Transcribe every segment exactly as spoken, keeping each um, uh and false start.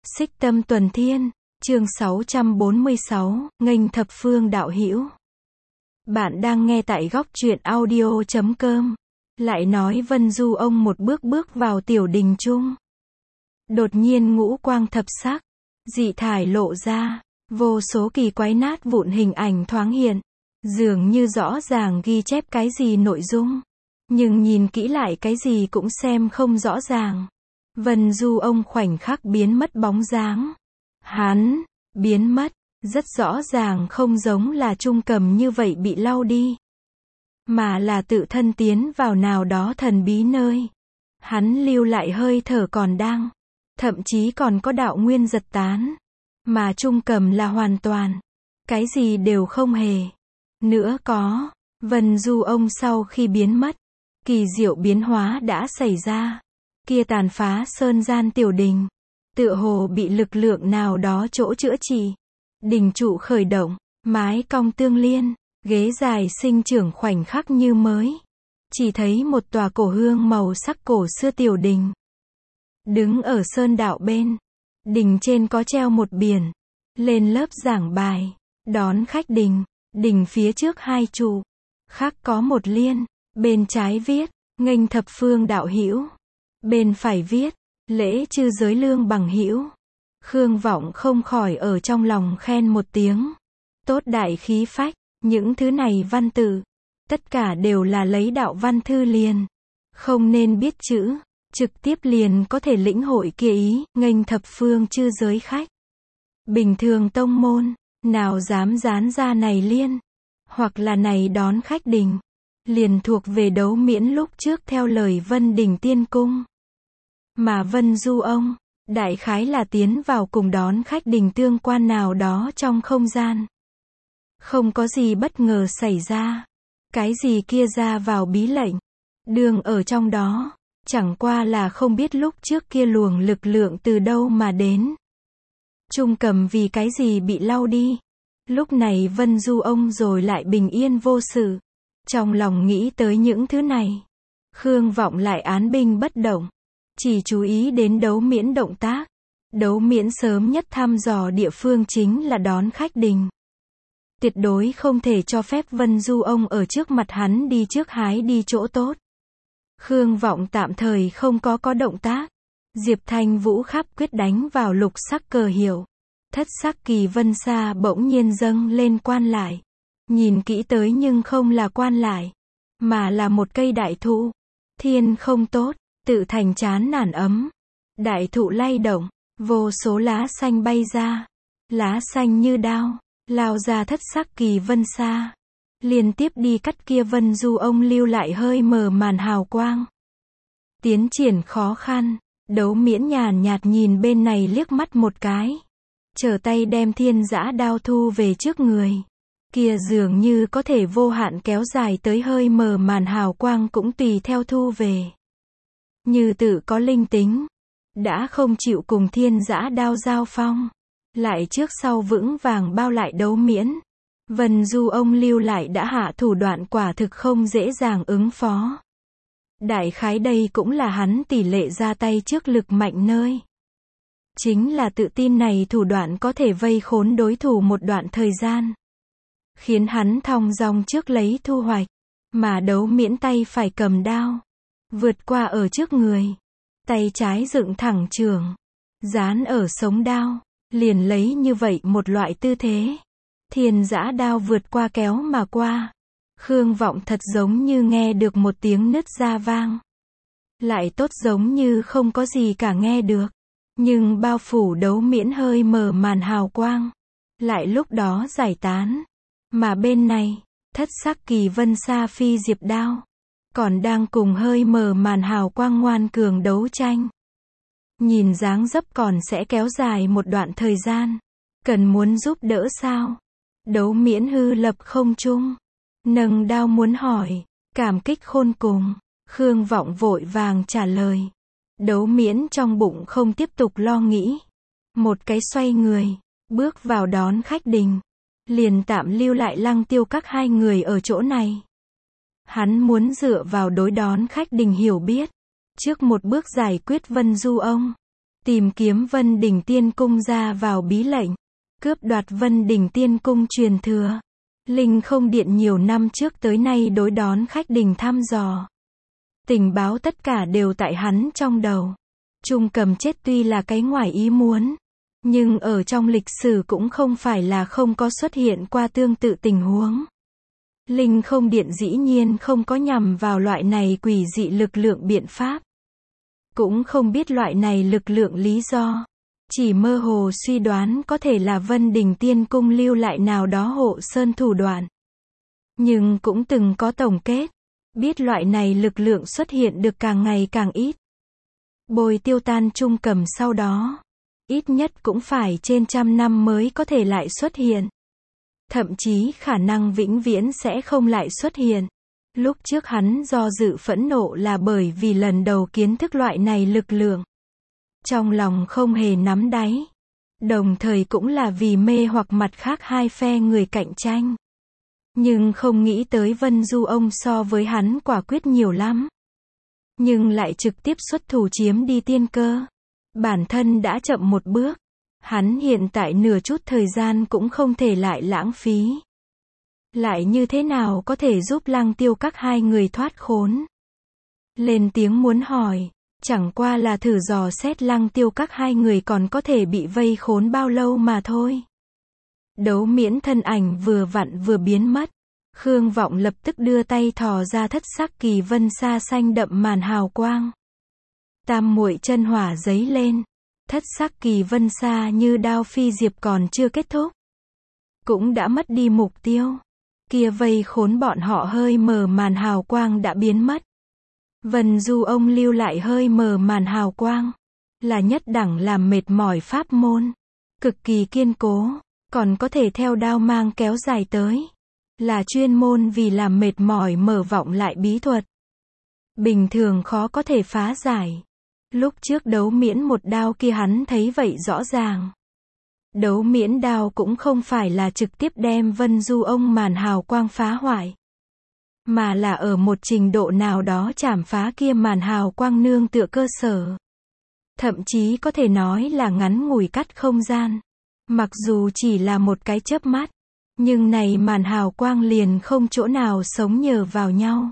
Xích Tâm Tuần Thiên, chương sáu trăm bốn mươi sáu, nghênh thập phương đạo hữu. Bạn đang nghe tại góc truyện audio chấm com. Lại nói Vân Du ông một bước bước vào tiểu đình chung. Đột nhiên ngũ quang thập sắc, dị thải lộ ra, vô số kỳ quái nát vụn hình ảnh thoáng hiện, dường như rõ ràng ghi chép cái gì nội dung, nhưng nhìn kỹ lại cái gì cũng xem không rõ ràng. Vân Du ông khoảnh khắc biến mất bóng dáng. Hắn biến mất, rất rõ ràng không giống là Trung Cầm như vậy bị lau đi, mà là tự thân tiến vào nào đó thần bí nơi. Hắn lưu lại hơi thở còn đang, thậm chí còn có đạo nguyên giật tán, mà Trung Cầm là hoàn toàn, cái gì đều không hề. Nữa có, Vân Du ông sau khi biến mất, kỳ diệu biến hóa đã xảy ra. Kia tàn phá sơn gian tiểu đình, tựa hồ bị lực lượng nào đó chỗ chữa trị. Đình trụ khởi động, mái cong tương liên, ghế dài sinh trưởng khoảnh khắc như mới. Chỉ thấy một tòa cổ hương màu sắc cổ xưa tiểu đình. Đứng ở sơn đạo bên, đình trên có treo một biển, lên lớp giảng bài, đón khách đình. Đình phía trước hai trụ, khác có một liên, bên trái viết, nghênh thập phương đạo hữu. Bên phải viết, lễ chư giới lương bằng hữu. Khương Vọng không khỏi ở trong lòng khen một tiếng. Tốt đại khí phách, những thứ này văn tự, tất cả đều là lấy đạo văn thư liền. Không nên biết chữ, trực tiếp liền có thể lĩnh hội kia ý, nghênh thập phương chư giới khách. Bình thường tông môn, nào dám dán ra này liên, hoặc là này đón khách đình. Liền thuộc về Đấu Miễn lúc trước theo lời Vân Đình Tiên Cung. Mà Vân Du ông, đại khái là tiến vào cùng đón khách đình tương quan nào đó trong không gian. Không có gì bất ngờ xảy ra. Cái gì kia ra vào bí lệnh, đường ở trong đó, chẳng qua là không biết lúc trước kia luồng lực lượng từ đâu mà đến. Trung Cầm vì cái gì bị lau đi. Lúc này Vân Du ông rồi lại bình yên vô sự. Trong lòng nghĩ tới những thứ này, Khương Vọng lại án binh bất động, chỉ chú ý đến Đấu Miễn động tác. Đấu Miễn sớm nhất thăm dò địa phương chính là đón khách đình. Tuyệt đối không thể cho phép Vân Du ông ở trước mặt hắn đi trước hái đi chỗ tốt. Khương Vọng tạm thời không có có động tác. Diệp Thanh Vũ khắp quyết đánh vào lục sắc cờ hiệu. Thất sắc kỳ vân xa bỗng nhiên dâng lên quan lại. Nhìn kỹ tới nhưng không là quan lại, mà là một cây đại thụ. Thiên không tốt, tự thành chán nản ấm. Đại thụ lay động, vô số lá xanh bay ra. Lá xanh như đao, lao ra thất sắc kỳ vân xa. Liên tiếp đi cắt kia Vân Du ông lưu lại hơi mờ màn hào quang. Tiến triển khó khăn, Đấu Miễn nhàn nhạt nhìn bên này liếc mắt một cái. Trở tay đem thiên giã đao thu về trước người. Kia dường như có thể vô hạn kéo dài tới hơi mờ màn hào quang cũng tùy theo thu về. Như tự có linh tính, đã không chịu cùng thiên giã đao giao phong, lại trước sau vững vàng bao lại Đấu Miễn. Vân Du ông lưu lại đã hạ thủ đoạn quả thực không dễ dàng ứng phó. Đại khái đây cũng là hắn tỷ lệ ra tay trước lực mạnh nơi. Chính là tự tin này thủ đoạn có thể vây khốn đối thủ một đoạn thời gian, khiến hắn thong dong trước lấy thu hoạch, mà Đấu Miễn tay phải cầm đao, vượt qua ở trước người, tay trái dựng thẳng trường, dán ở sống đao, liền lấy như vậy một loại tư thế. Thiên giã đao vượt qua kéo mà qua. Khương Vọng thật giống như nghe được một tiếng nứt ra vang. Lại tốt giống như không có gì cả nghe được. Nhưng bao phủ Đấu Miễn hơi mờ màn hào quang, lại lúc đó giải tán. Mà bên này, thất sắc kỳ vân sa phi diệp đao, còn đang cùng hơi mờ màn hào quang ngoan cường đấu tranh. Nhìn dáng dấp còn sẽ kéo dài một đoạn thời gian. Cần muốn giúp đỡ sao? Đấu Miễn hư lập không trung, nâng đao muốn hỏi, cảm kích khôn cùng. Khương Vọng vội vàng trả lời. Đấu Miễn trong bụng không tiếp tục lo nghĩ. Một cái xoay người, bước vào đón khách đình. Liền tạm lưu lại Lăng Tiêu các hai người ở chỗ này. Hắn muốn dựa vào đối đón khách đình hiểu biết, trước một bước giải quyết Vân Du ông. tìm kiếm Vân Đỉnh Tiên Cung ra vào bí lệnh, cướp đoạt Vân Đỉnh Tiên Cung truyền thừa. Linh Không Điện nhiều năm trước tới nay đối đón khách đình thăm dò. Tình báo tất cả đều tại hắn trong đầu. Trung Cầm chết tuy là cái ngoài ý muốn, nhưng ở trong lịch sử cũng không phải là không có xuất hiện qua tương tự tình huống. Linh Không Điện dĩ nhiên không có nhằm vào loại này quỷ dị lực lượng biện pháp. Cũng không biết loại này lực lượng lý do. Chỉ mơ hồ suy đoán có thể là Vân Đỉnh Tiên Cung lưu lại nào đó hộ sơn thủ đoạn. Nhưng cũng từng có tổng kết. Biết loại này lực lượng xuất hiện được càng ngày càng ít. Bồi tiêu tan Trung Cầm sau đó. Ít nhất cũng phải trên trăm năm mới có thể lại xuất hiện. Thậm chí khả năng vĩnh viễn sẽ không lại xuất hiện. Lúc trước hắn do dự phẫn nộ là bởi vì lần đầu kiến thức loại này lực lượng. Trong lòng không hề nắm đáy. Đồng thời cũng là vì mê hoặc mặt khác hai phe người cạnh tranh. Nhưng không nghĩ tới Vân Du ông so với hắn quả quyết nhiều lắm. Nhưng lại trực tiếp xuất thủ chiếm đi tiên cơ. Bản thân đã chậm một bước. Hắn hiện tại nửa chút thời gian cũng không thể lại lãng phí. Lại như thế nào có thể giúp Lăng Tiêu các hai người thoát khốn? Lên tiếng muốn hỏi. Chẳng qua là thử dò xét Lăng Tiêu các hai người còn có thể bị vây khốn bao lâu mà thôi. Đấu Miễn thân ảnh vừa vặn vừa biến mất. Khương Vọng lập tức đưa tay thò ra thất sắc kỳ vân sa xanh đậm màn hào quang. Tam muội chân hỏa giấy lên. Thất sắc kỳ vân sa như đao phi diệp còn chưa kết thúc. Cũng đã mất đi mục tiêu. Kia vây khốn bọn họ hơi mờ màn hào quang đã biến mất. Vân Du ông lưu lại hơi mờ màn hào quang. Là nhất đẳng làm mệt mỏi pháp môn. Cực kỳ kiên cố. Còn có thể theo đao mang kéo dài tới. Là chuyên môn vì làm mệt mỏi mở vọng lại bí thuật. Bình thường khó có thể phá giải. Lúc trước Đấu Miễn một đao kia hắn thấy vậy rõ ràng. Đấu Miễn đao cũng không phải là trực tiếp đem Vân Du ông màn hào quang phá hoại. Mà là ở một trình độ nào đó chảm phá kia màn hào quang nương tựa cơ sở. Thậm chí có thể nói là ngắn ngủi cắt không gian. Mặc dù chỉ là một cái chớp mắt. Nhưng này màn hào quang liền không chỗ nào sống nhờ vào nhau.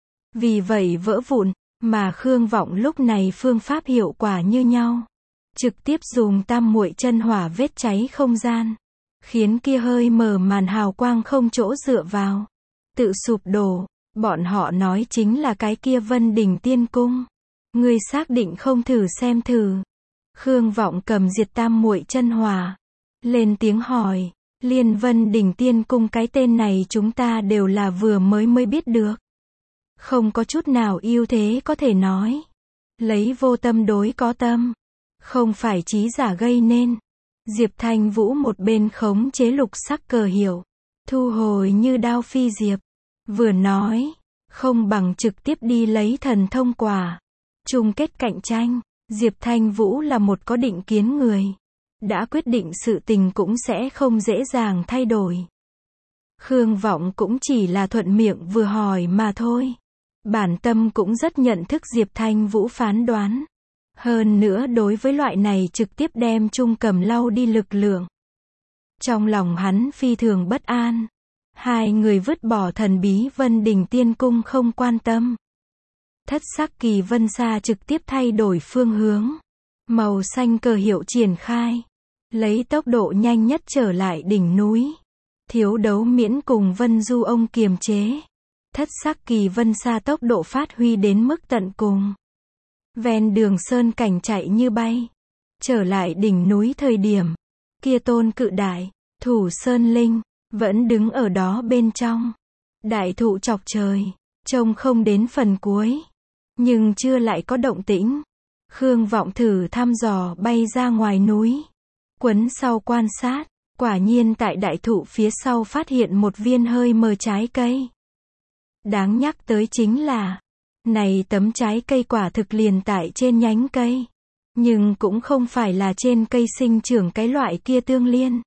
Vì vậy vỡ vụn, mà Khương Vọng lúc này phương pháp hiệu quả như nhau. Trực tiếp dùng tam muội chân hỏa vết cháy không gian. Khiến kia hơi mờ màn hào quang không chỗ dựa vào. Tự sụp đổ, bọn họ nói chính là cái kia Vân Đỉnh Tiên Cung. Ngươi xác định không thử xem thử. Khương Vọng cầm diệt tam muội chân hỏa. Lên tiếng hỏi. Liên Vân Đỉnh Tiên Cung cái tên này chúng ta đều là vừa mới mới biết được. Không có chút nào ưu thế có thể nói. Lấy vô tâm đối có tâm. Không phải trí giả gây nên. Diệp Thanh Vũ một bên khống chế lục sắc cờ hiệu. Thu hồi như đao phi diệp. Vừa nói. Không bằng trực tiếp đi lấy thần thông quả. Chung kết cạnh tranh. Diệp Thanh Vũ là một có định kiến người. Đã quyết định sự tình cũng sẽ không dễ dàng thay đổi. Khương Vọng cũng chỉ là thuận miệng vừa hỏi mà thôi. Bản tâm cũng rất nhận thức Diệp Thanh Vũ phán đoán. Hơn nữa đối với loại này trực tiếp đem Trung Cầm lau đi lực lượng. Trong lòng hắn phi thường bất an. Hai người vứt bỏ thần bí Vân Đỉnh Tiên Cung không quan tâm. Thất sắc kỳ vân sa trực tiếp thay đổi phương hướng. Màu xanh cờ hiệu triển khai. Lấy tốc độ nhanh nhất trở lại đỉnh núi. Thiếu Đấu Miễn cùng Vân Du ông kiềm chế. Thất sắc kỳ vân sa tốc độ phát huy đến mức tận cùng. Ven đường sơn cảnh chạy như bay. Trở lại đỉnh núi thời điểm. Kia tôn cự đại, thủ sơn linh, vẫn đứng ở đó bên trong. Đại thụ chọc trời. Trông không đến phần cuối. Nhưng chưa lại có động tĩnh. Khương Vọng thử thăm dò bay ra ngoài núi. Quấn sau quan sát, quả nhiên tại đại thụ phía sau phát hiện một viên hơi mờ trái cây. Đáng nhắc tới chính là, này tấm trái cây quả thực liền tại trên nhánh cây. Nhưng cũng không phải là trên cây sinh trưởng cái loại kia tương liên.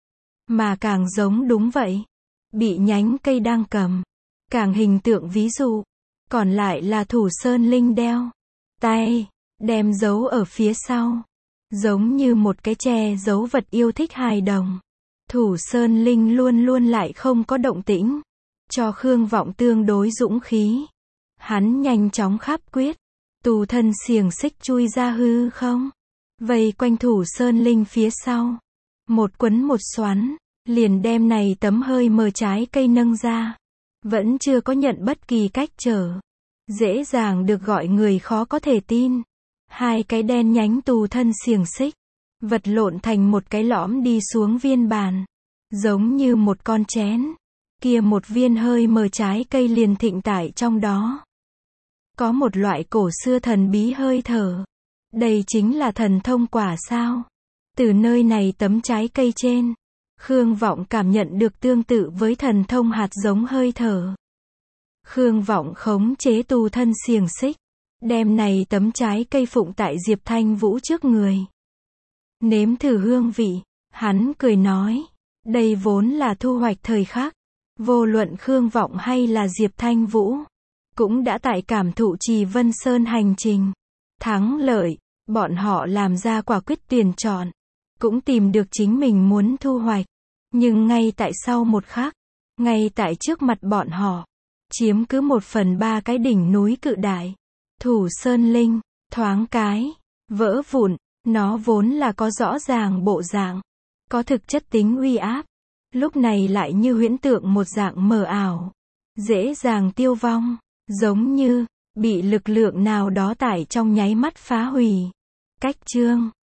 Mà càng giống đúng vậy. Bị nhánh cây đang cầm. Càng hình tượng ví dụ. Còn lại là thủ sơn linh đeo. Tay, đem giấu ở phía sau. Giống như một cái che giấu vật yêu thích hài đồng. Thủ Sơn Linh luôn luôn lại không có động tĩnh, cho Khương Vọng tương đối dũng khí. Hắn nhanh chóng kháp quyết, tù thân xiềng xích chui ra hư không, vây quanh Thủ Sơn Linh phía sau, một quấn một xoắn, liền đem này tấm hơi mờ trái cây nâng ra. Vẫn chưa có nhận bất kỳ cách trở, dễ dàng được gọi người khó có thể tin. Hai cái đen nhánh tù thân xiềng xích, vật lộn thành một cái lõm đi xuống viên bàn, giống như một con chén. Kia một viên hơi mờ trái cây liền thịnh tại trong đó. Có một loại cổ xưa thần bí hơi thở. Đây chính là thần thông quả sao? Từ nơi này tấm trái cây trên, Khương Vọng cảm nhận được tương tự với thần thông hạt giống hơi thở. Khương Vọng khống chế tù thân xiềng xích, đem này tấm trái cây phụng tại Diệp Thanh Vũ trước người. Nếm thử hương vị, hắn cười nói, đây vốn là thu hoạch thời khắc. Vô luận Khương Vọng hay là Diệp Thanh Vũ, cũng đã tại cảm thụ Trì Vân Sơn hành trình thắng lợi, bọn họ làm ra quả quyết tuyển chọn, cũng tìm được chính mình muốn thu hoạch. Nhưng ngay tại sau một khắc, ngay tại trước mặt bọn họ, chiếm cứ một phần ba cái đỉnh núi cự đại, Thủ Sơn Linh, thoáng cái, vỡ vụn. Nó vốn là có rõ ràng bộ dạng, có thực chất tính uy áp, lúc này lại như huyễn tượng một dạng mờ ảo, dễ dàng tiêu vong, giống như bị lực lượng nào đó tải trong nháy mắt phá hủy. Cách chương